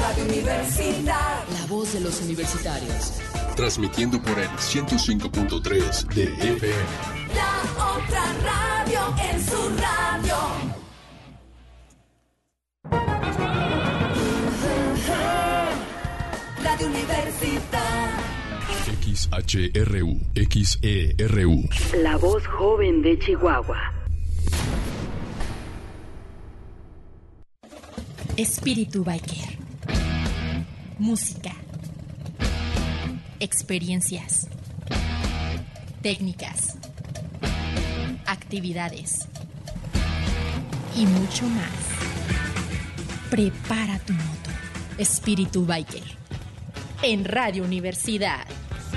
Radio Universidad. La voz de los universitarios. Transmitiendo por el 105.3 de FM. La otra radio en su radio. Radio Universidad. XHRU, XERU. La voz joven de Chihuahua. Espíritu Biker. Música. Experiencias. Técnicas. Actividades. Y mucho más. Prepara tu moto. Espíritu Biker. En Radio Universidad.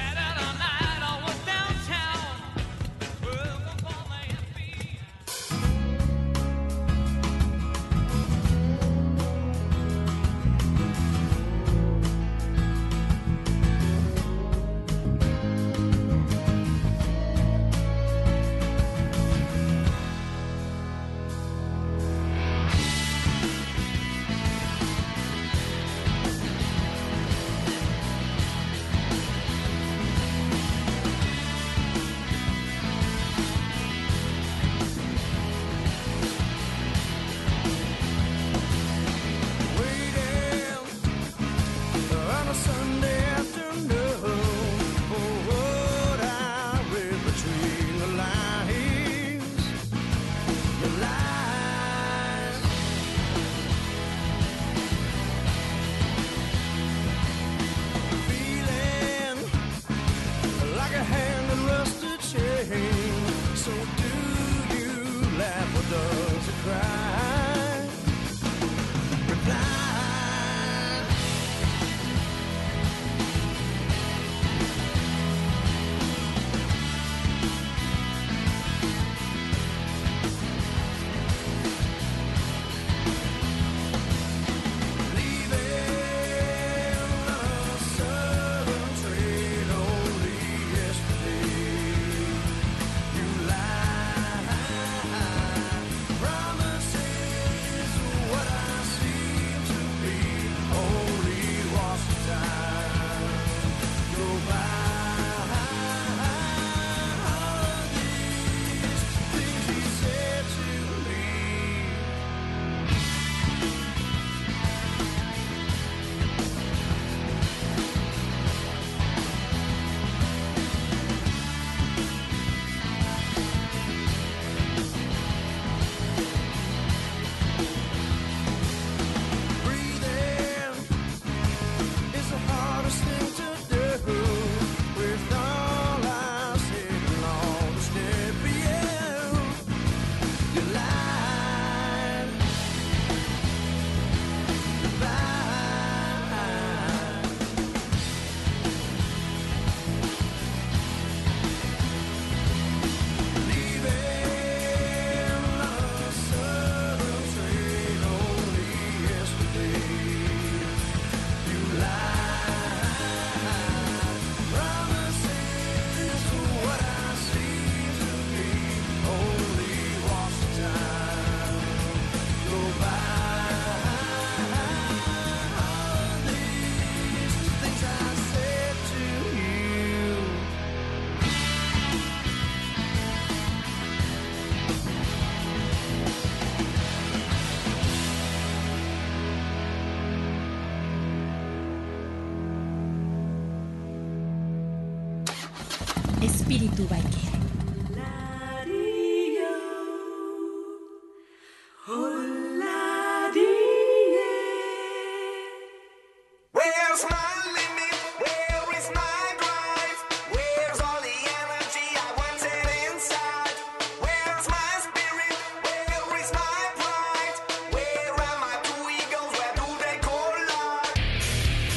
Espíritu Biker.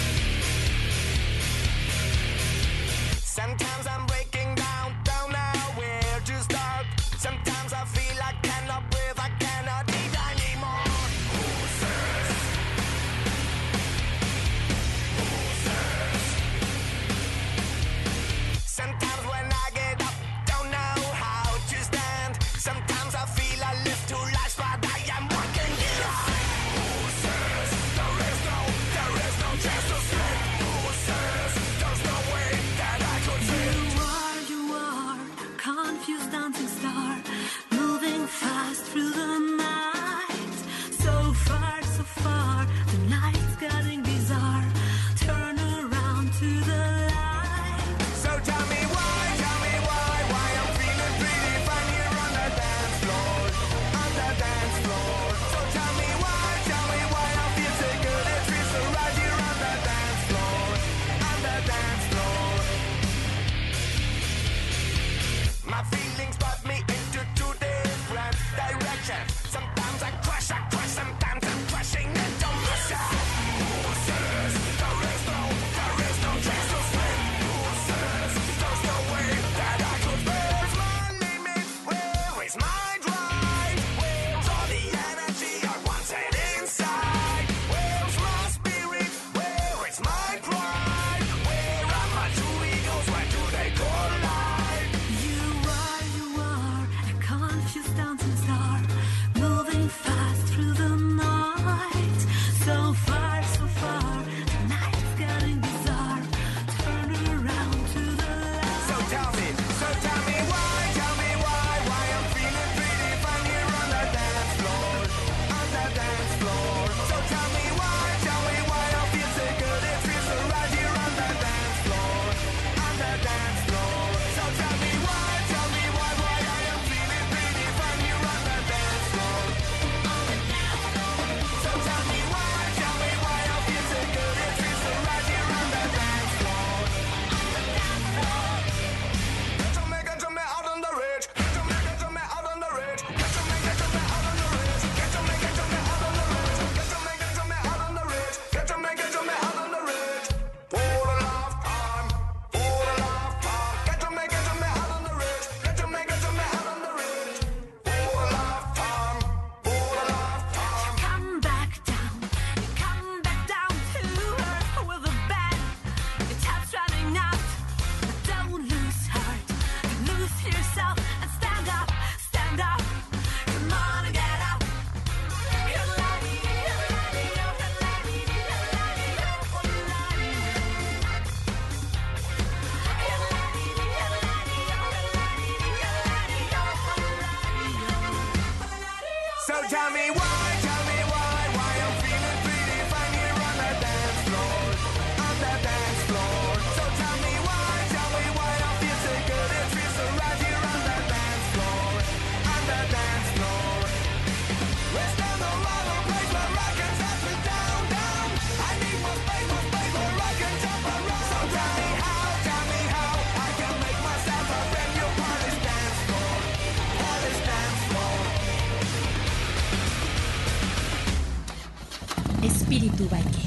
Sometimes I'm breaking down now. tell me why I'm feeling pretty fine here on the dance floor, on the dance floor. So tell me why I feel so good, it feels so right here on the dance floor, on the dance floor. Let's down the road, a place where I can touch me down, down. I need more space where I can jump around. So tell me how I can make myself a brand new Polish dance floor, Polish dance floor. Espíritu Biker.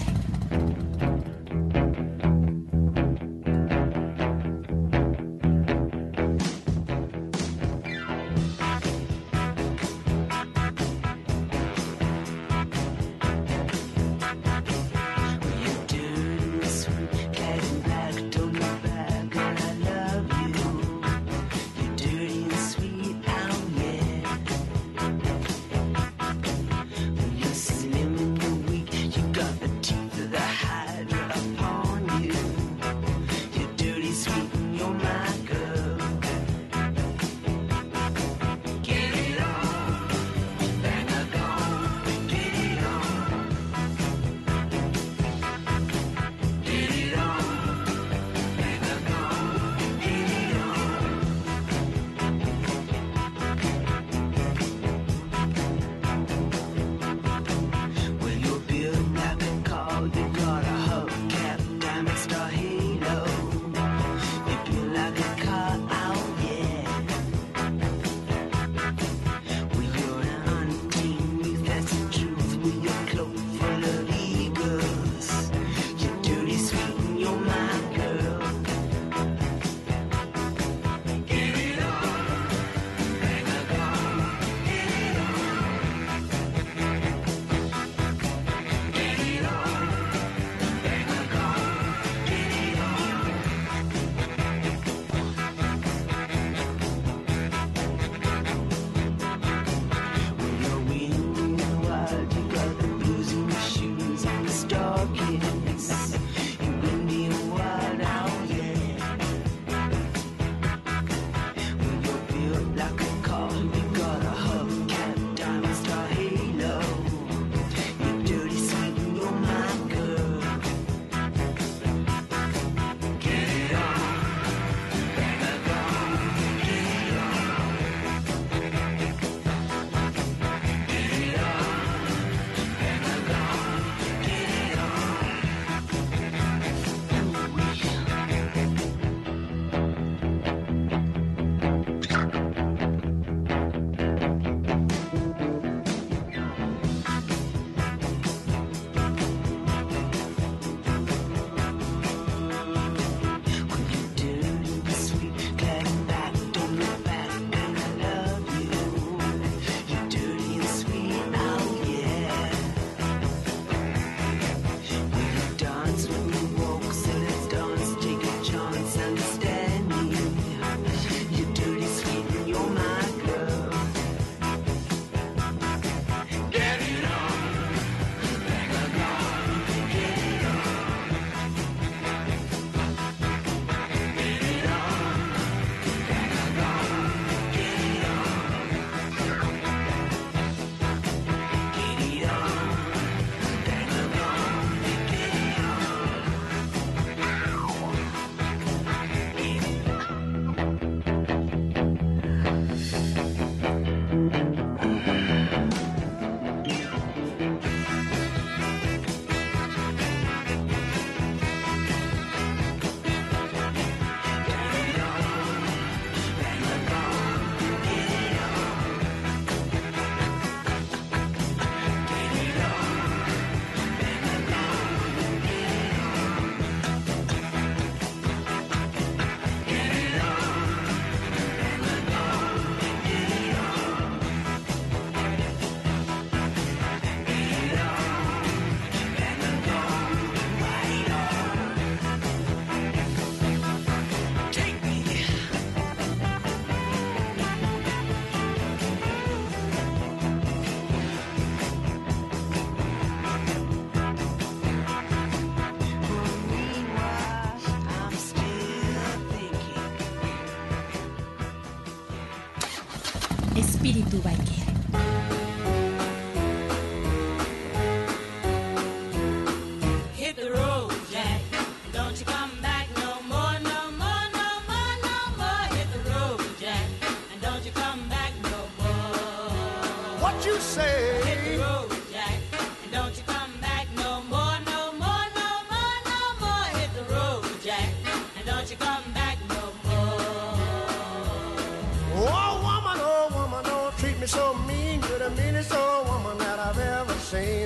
Espíritu Biker.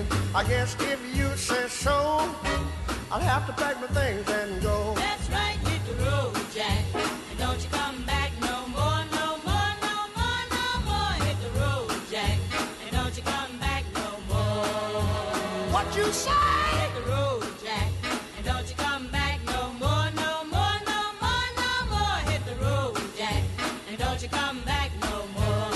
I guess if you say so, I'll have to pack my things and go. That's right, hit the road, Jack. And don't you come back no more, no more, no more, no more. Hit the road, Jack. And don't you come back no more. What you say? Hit the road, Jack. And don't you come back no more, no more, no more, no more. Hit the road, Jack. And don't you come back no more.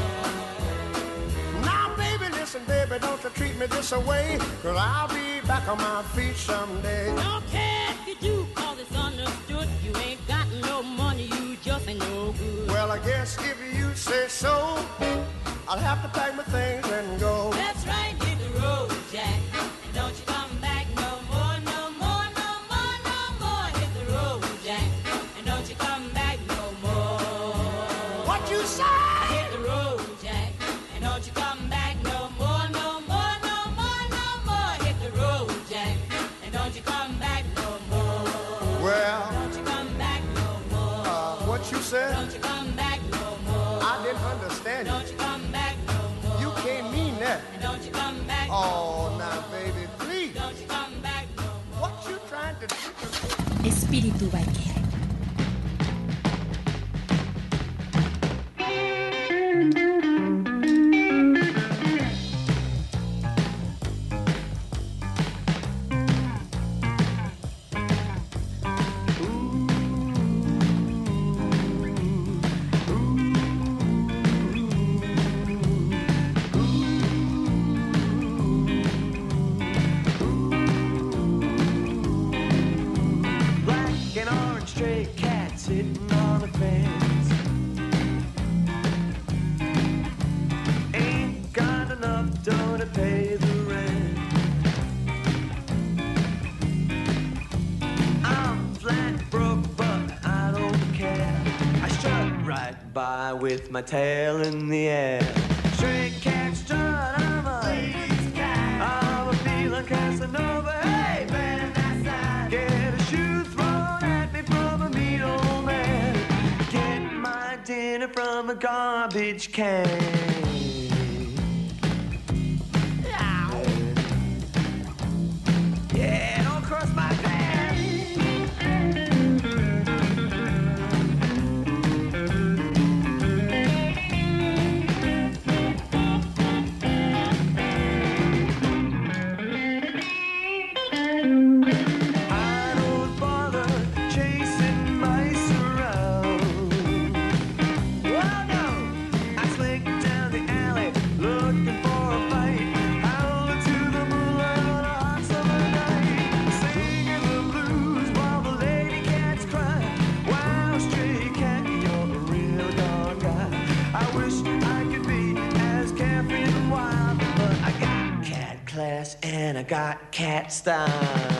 Now, baby, listen, baby, don't you treat me this way, 'cause I'll be back on my feet someday. Don't care if you do, 'cause it's understood. You ain't got no money, you just ain't no good. Well, I guess if you say so, I'll have to pack my things and go. That's right, hit the road, Jack. And don't you come back no more, no more, no more, no more. Hit the road, Jack. And don't you come back no more. What you say? Hit the road, Jack. And don't you come back no more, no more, no more, no more. Hit the road, Jack. And don't you come back no more. Well, Don't you come back no more. what you said? Don't you come back no more. I didn't understand Don't you. you come back no more. You can't mean that. And don't you come back. Oh, now, baby, please. Don't you come back no more. What you trying to do? Espíritu Biker. Black and orange stray cat sitting on the fence. Ain't got enough dough to pay the rent. I'm flat broke, but I don't care. I strut right by with my tail in the air. Stray cat strut, I'm a lady's cat. I'm a feeling Casanova. Hey, man, that's that. Get a shoe thrown at me from a mean old man. Get my dinner from a garbage can. Yeah, don't cross my path. I don't bother chasing mice around. Oh no, I slink down the alley looking for a fight. Howling to the moonlight on a hot summer night, singing the blues while the lady cats cry. Wow, stray cat, you're a real dog guy. I wish I could be as carefree and wild, but I got cat class and I got cat style.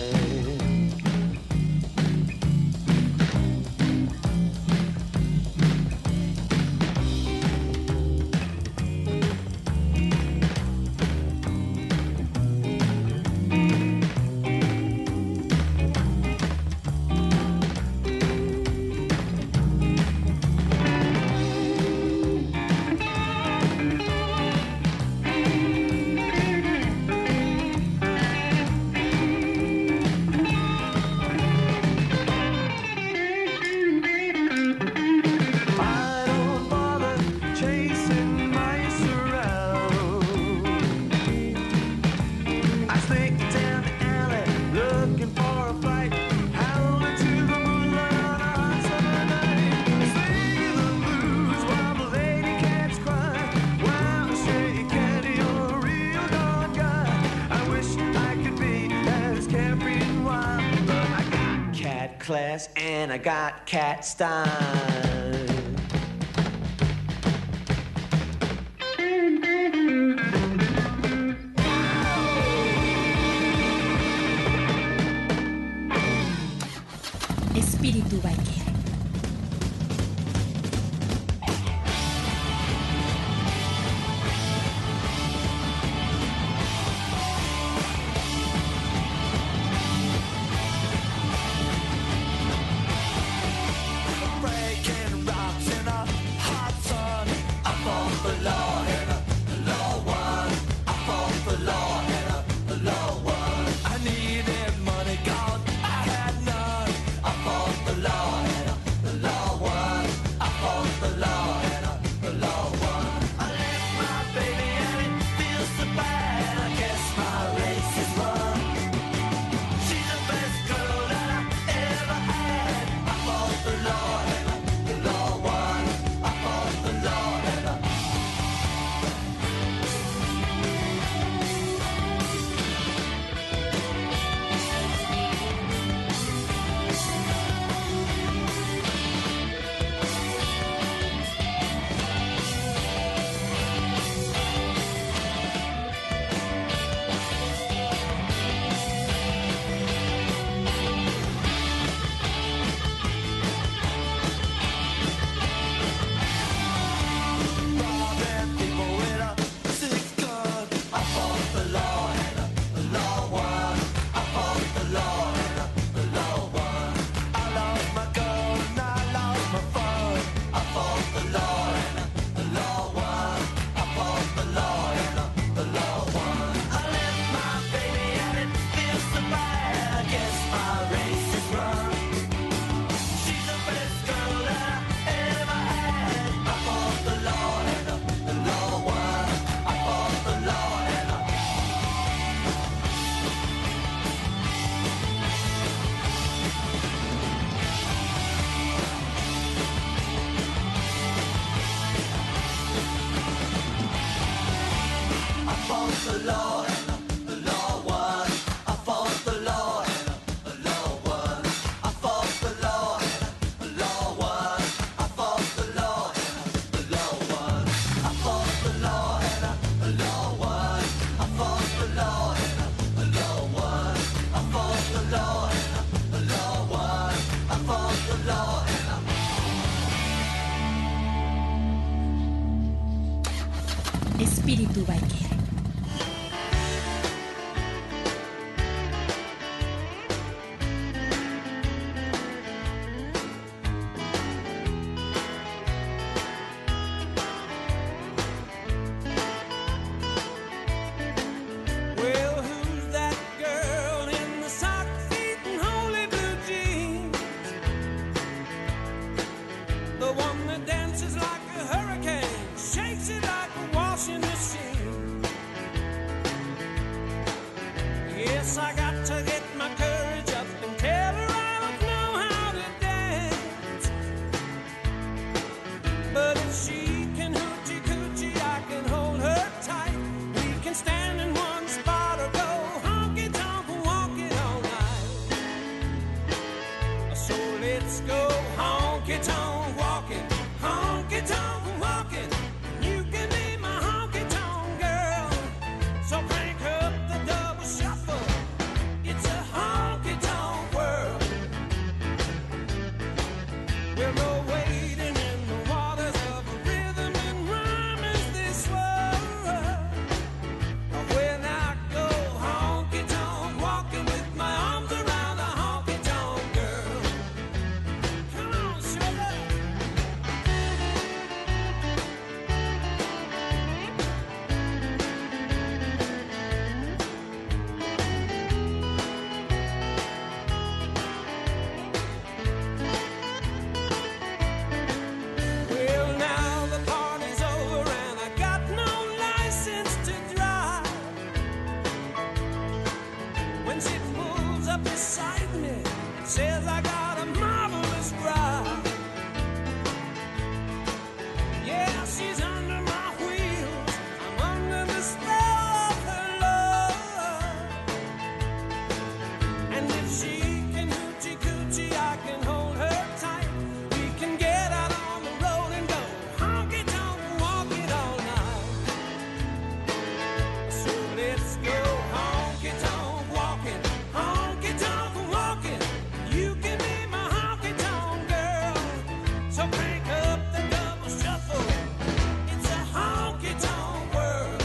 I don't bother chasing mice around. I slink down the alley looking for a fight, howling to the moonlight on a hot summer night, singing the blues while the lady cats cry. Wow, stray cat, you're a real dog guy. I wish I could be as carefree and wild, but I got cat class and I got cat style. Espíritu Biker. Breaking rocks in a hot sun. I fought for law and the law won. I fought for law Guess I got to get my courage up and tell her I don't know how to dance. But if she can hoochie coochie, I can hold her tight. We can stand in one spot or go honky tonk walking all night. So let's go honky tonk walking, honky tonk walking. You can be my honky tonk girl. So crank up the double shuffle. It's a honky tonk world. We're no waiting in the waters of rhythm and rhyme as this world. When I go honky tonk walking with my arms around a honky tonk girl. Come on, sugar. Well, now the party's over and I got no license to drive. When she pulls up beside me and says I got a marvelous ride. Yeah, she's under my wheels. I'm under the spell of her love. And if she can hoochie coochie, I can hold her tight. We can get out on the road and go honky tonk walking all night. So let's go honky tonk walking, honky tonk walking. You can be my honky tonk girl. So crank up the double shuffle. It's a honky tonk world.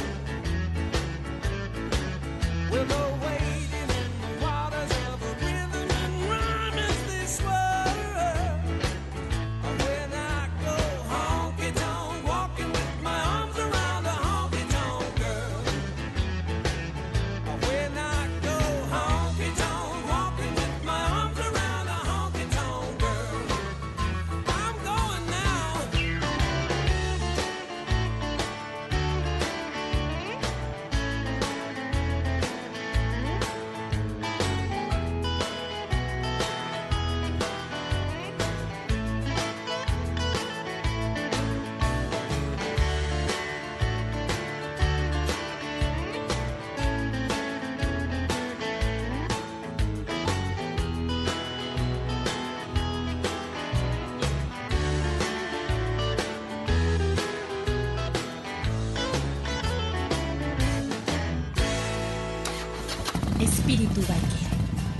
We'll go wading in the waters of a rhythm and rhyme as this world. When I go honky tonk walking with my arms around a honky tonk girl. When I go honky tonk walking with my arms around a honky tonk girl. I'm going now. Espíritu Biker.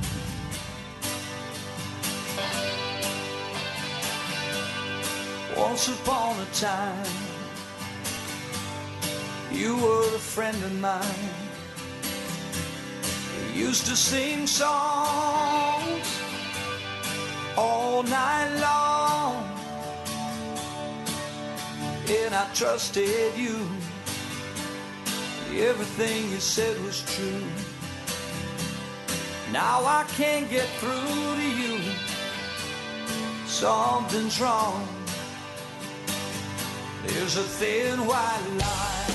Once upon a time, you were a friend of mine. We used to sing songs all night long, and I trusted you. Everything you said was true. Now I can't get through to you. Something's wrong. There's a thin white line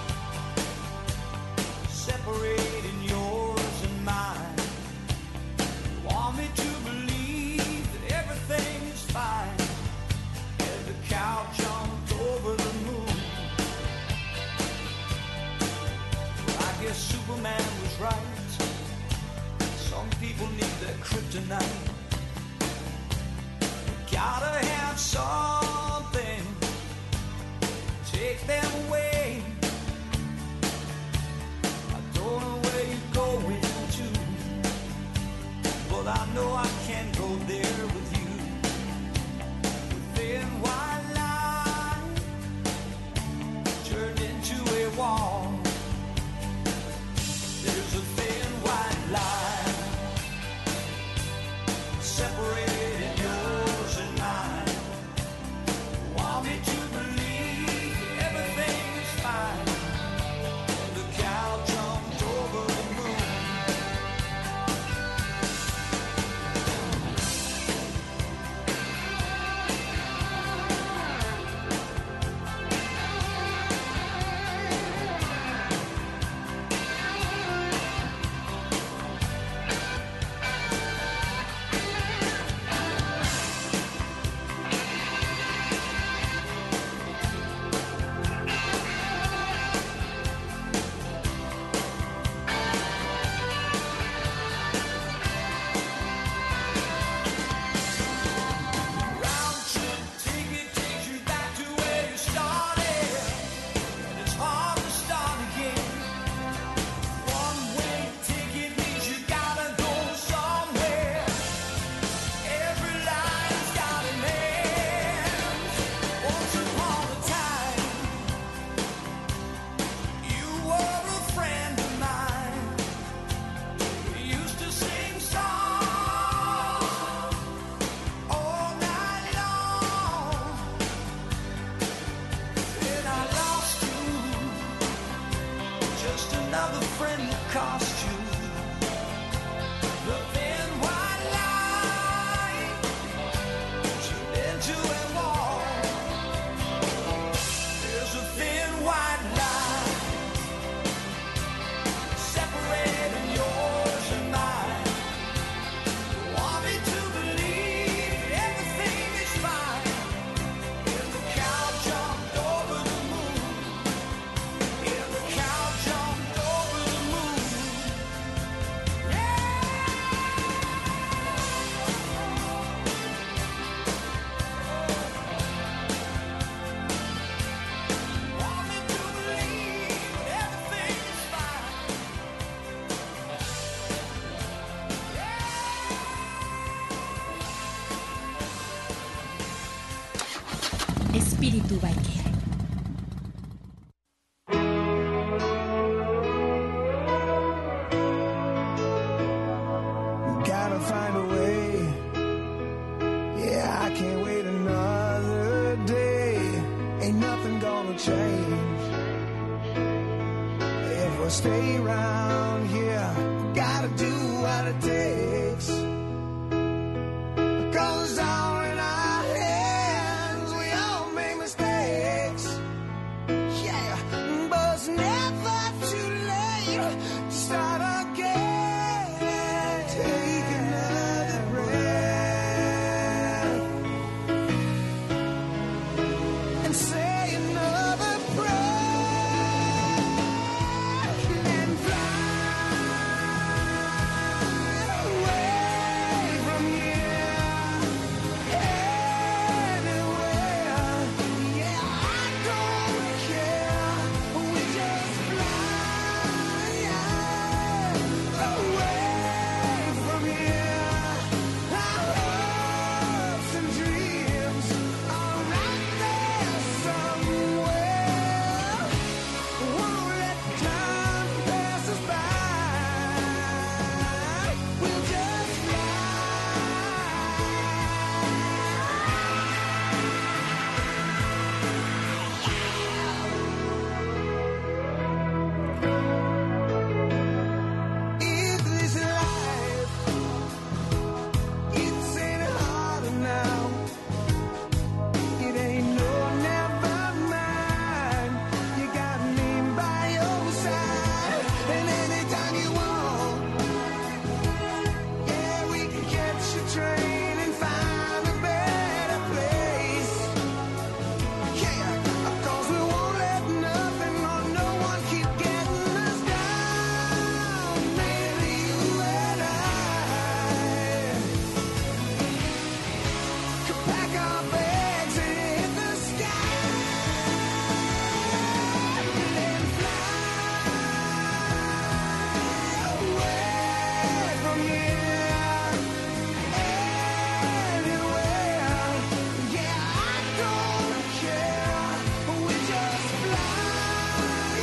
separating yours and mine. You want me to believe that everything is fine, and the cow jumped over the moon. I guess Superman was right. Some people need their kryptonite. Gotta have something take them away. I don't know where you're going to, but I know I can't go there with you. Within white line turned into a wall. There's a thin white line separating yours and mine. Want me to believe everything is fine. The cow jumped over the moon. Espíritu Biker. Gotta find a way. Yeah, I can't wait another day. Ain't nothing gonna change. If we stay around here, gotta do what it takes. 'Cause it's all in our hands. We all make mistakes. Yeah, but it's never too late to start again. Take another breath and say another prayer and fly away from here anywhere. Yeah, I don't care. We just fly away from here. Our hopes and dreams are right there somewhere. Won't let time pass us by. We'll just If this life, it's ain't harder now. It ain't no never mind. You got me by your side, and anytime you want, yeah, we can catch a train and find a better place. Yeah, of course we won't let nothing or no one keep getting us down. Maybe you and I could pack our bags and hit the sky and fly away from here anywhere. Yeah, I don't care. We just fly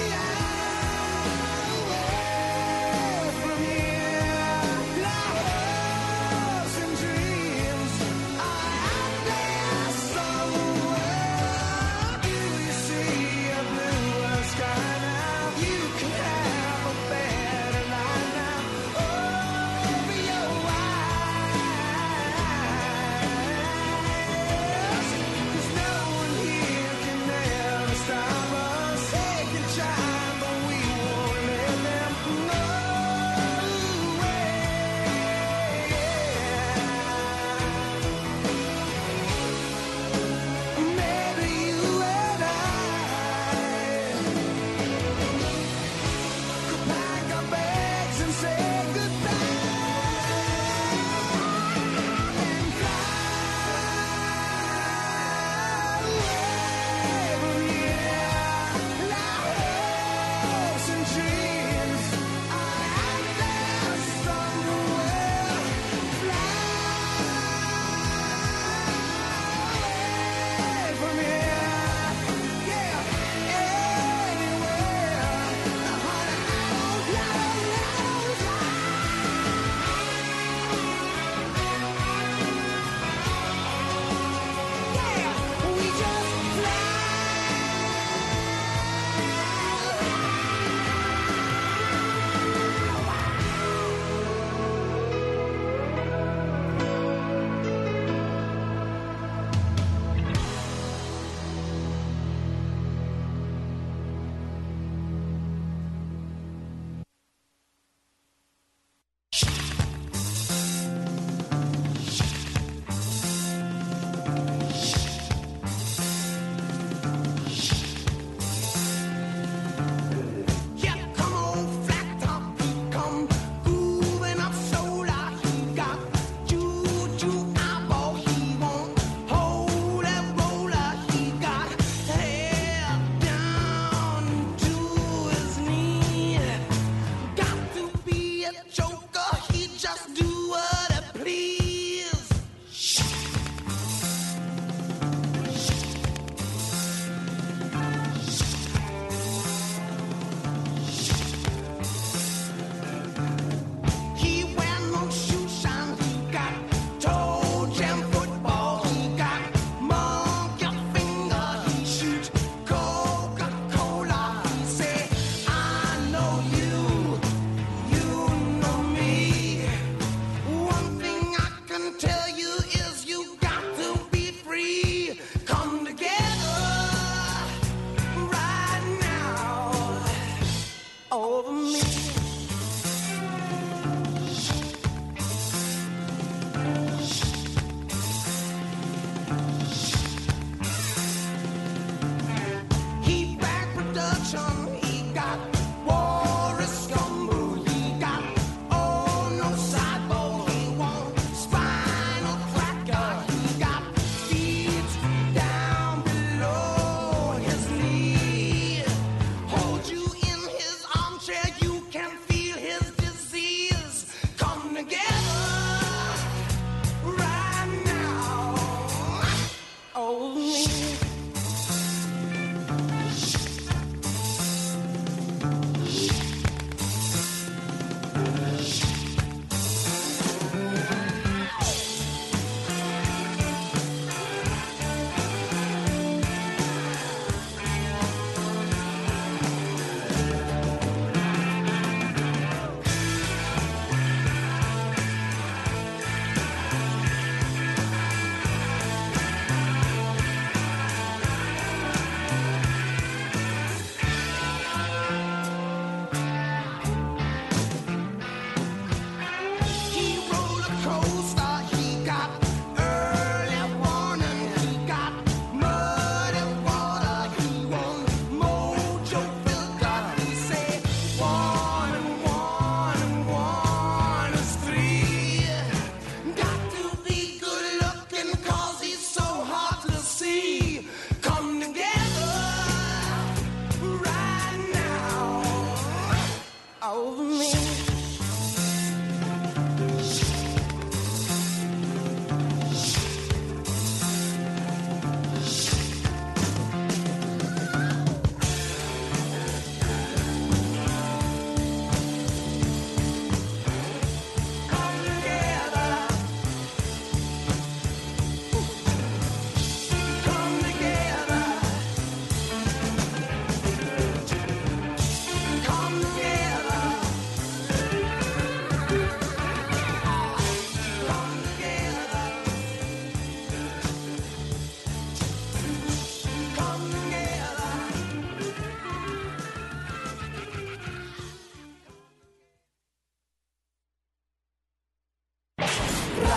away from here. Our hopes and dreams are out there somewhere. Do you see a bluer sky now? You can have a better life now. Over your eyes. 'Cause no one here can ever stop us. They can try, but we won't let them know. Maybe you and I could pack our bags and say goodbye and fly away from here. Our hopes and dreams are out there somewhere. Fly away from here. Yeah, anywhere. Honey, I yeah, we just fly. Yeah, come on, flat top, come grooving up solar. He got juju eyeball, he won't hold that roller. He got hair down to his knee. Got to be a joker, he just do what it please.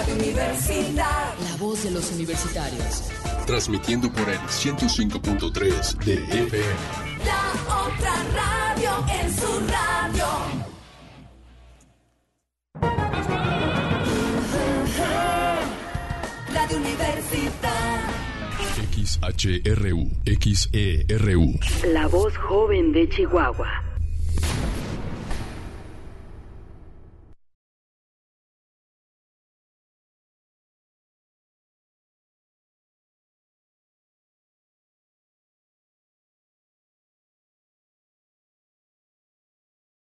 Radio Universidad. La voz de los universitarios. Transmitiendo por el 105.3 de FM. La otra radio en su radio. Radio Universidad. XHRU, XERU. La voz joven de Chihuahua.